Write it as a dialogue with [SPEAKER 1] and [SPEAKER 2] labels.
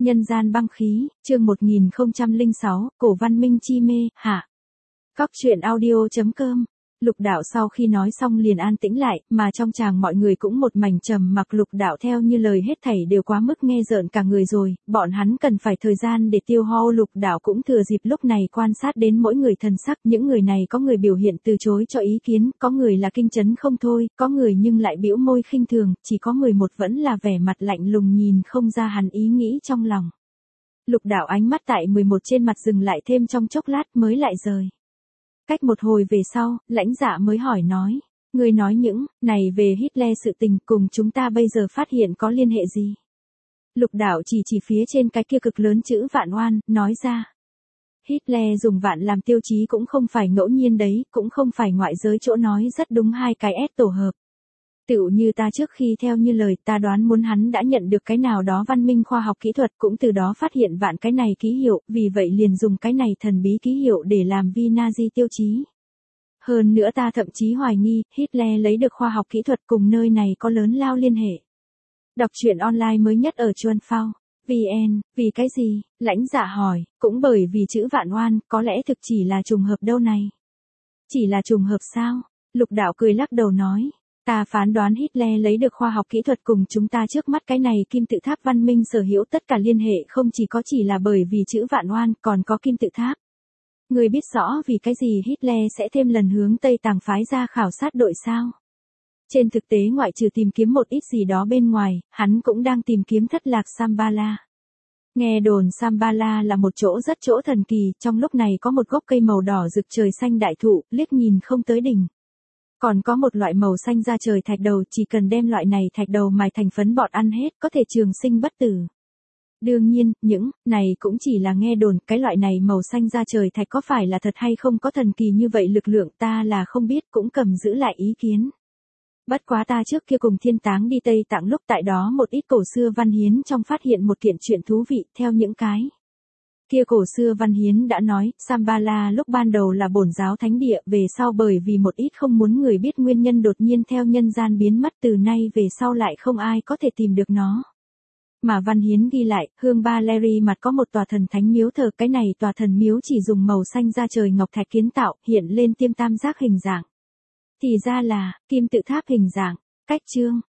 [SPEAKER 1] Nhân gian băng khí, chương 1006, cổ văn minh chi mê, hạ. Cóc truyện audio.com. Lục đạo sau khi nói xong liền an tĩnh lại, mà trong tràng mọi người cũng một mảnh trầm mặc. Lục đạo theo như lời hết thảy đều quá mức nghe rợn cả người rồi, bọn hắn cần phải thời gian để tiêu hao. Lục đạo cũng thừa dịp lúc này quan sát đến mỗi người thần sắc. Những người này có người biểu hiện từ chối cho ý kiến, có người là kinh chấn không thôi, có người nhưng lại bĩu môi khinh thường, chỉ có 11 vẫn là vẻ mặt lạnh lùng nhìn không ra hắn ý nghĩ trong lòng. Lục đạo ánh mắt tại 11 trên mặt dừng lại thêm trong chốc lát mới lại rời. Cách một hồi về sau, Lãnh Dạ mới hỏi nói, người nói những này về Hitler sự tình cùng chúng ta bây giờ phát hiện có liên hệ gì? Lục đạo chỉ phía trên cái kia cực lớn chữ vạn oan, nói ra. Hitler dùng vạn làm tiêu chí cũng không phải ngẫu nhiên đấy, cũng không phải ngoại giới chỗ nói rất đúng hai cái S tổ hợp. Tựu như ta trước khi theo như lời ta đoán muốn hắn đã nhận được cái nào đó văn minh khoa học kỹ thuật cũng từ đó phát hiện vạn cái này ký hiệu, vì vậy liền dùng cái này thần bí ký hiệu để làm vi Nazi tiêu chí. Hơn nữa ta thậm chí hoài nghi, Hitler lấy được khoa học kỹ thuật cùng nơi này có lớn lao liên hệ. Đọc truyện online mới nhất ở Chuan Phao. VN, vì cái gì? Lãnh Dạ hỏi, cũng bởi vì chữ vạn oan, có lẽ thực chỉ là trùng hợp đâu này. Chỉ là trùng hợp sao? Lục đạo cười lắc đầu nói. Ta phán đoán Hitler lấy được khoa học kỹ thuật cùng chúng ta trước mắt cái này kim tự tháp văn minh sở hữu tất cả liên hệ không chỉ là bởi vì chữ vạn oan còn có kim tự tháp. Người biết rõ vì cái gì Hitler sẽ thêm lần hướng Tây Tàng phái ra khảo sát đội sao? Trên thực tế ngoại trừ tìm kiếm một ít gì đó bên ngoài, hắn cũng đang tìm kiếm thất lạc Shambhala. Nghe đồn Shambhala là một chỗ thần kỳ, trong lúc này có một gốc cây màu đỏ rực trời xanh đại thụ, liếc nhìn không tới đỉnh. Còn có một loại màu xanh da trời thạch đầu, chỉ cần đem loại này thạch đầu mài thành phấn bọt ăn hết, có thể trường sinh bất tử. Đương nhiên, những này cũng chỉ là nghe đồn, cái loại này màu xanh da trời thạch có phải là thật hay không có thần kỳ như vậy lực lượng ta là không biết, cũng cầm giữ lại ý kiến. Bất quá ta trước kia cùng Thiên Táng đi Tây Tạng lúc tại đó một ít cổ xưa văn hiến trong phát hiện một kiện chuyện thú vị, theo những cái kia cổ xưa văn hiến đã nói, Shambhala lúc ban đầu là bổn giáo thánh địa, về sau bởi vì một ít không muốn người biết nguyên nhân đột nhiên theo nhân gian biến mất, từ nay về sau lại không ai có thể tìm được nó. Mà văn hiến ghi lại, Hương Ba Leri mặt có một tòa thần thánh miếu thờ, cái này tòa thần miếu chỉ dùng màu xanh da trời ngọc thạch kiến tạo, hiện lên tiêm tam giác hình dạng. Thì ra là, kim tự tháp hình dạng. Cách chương,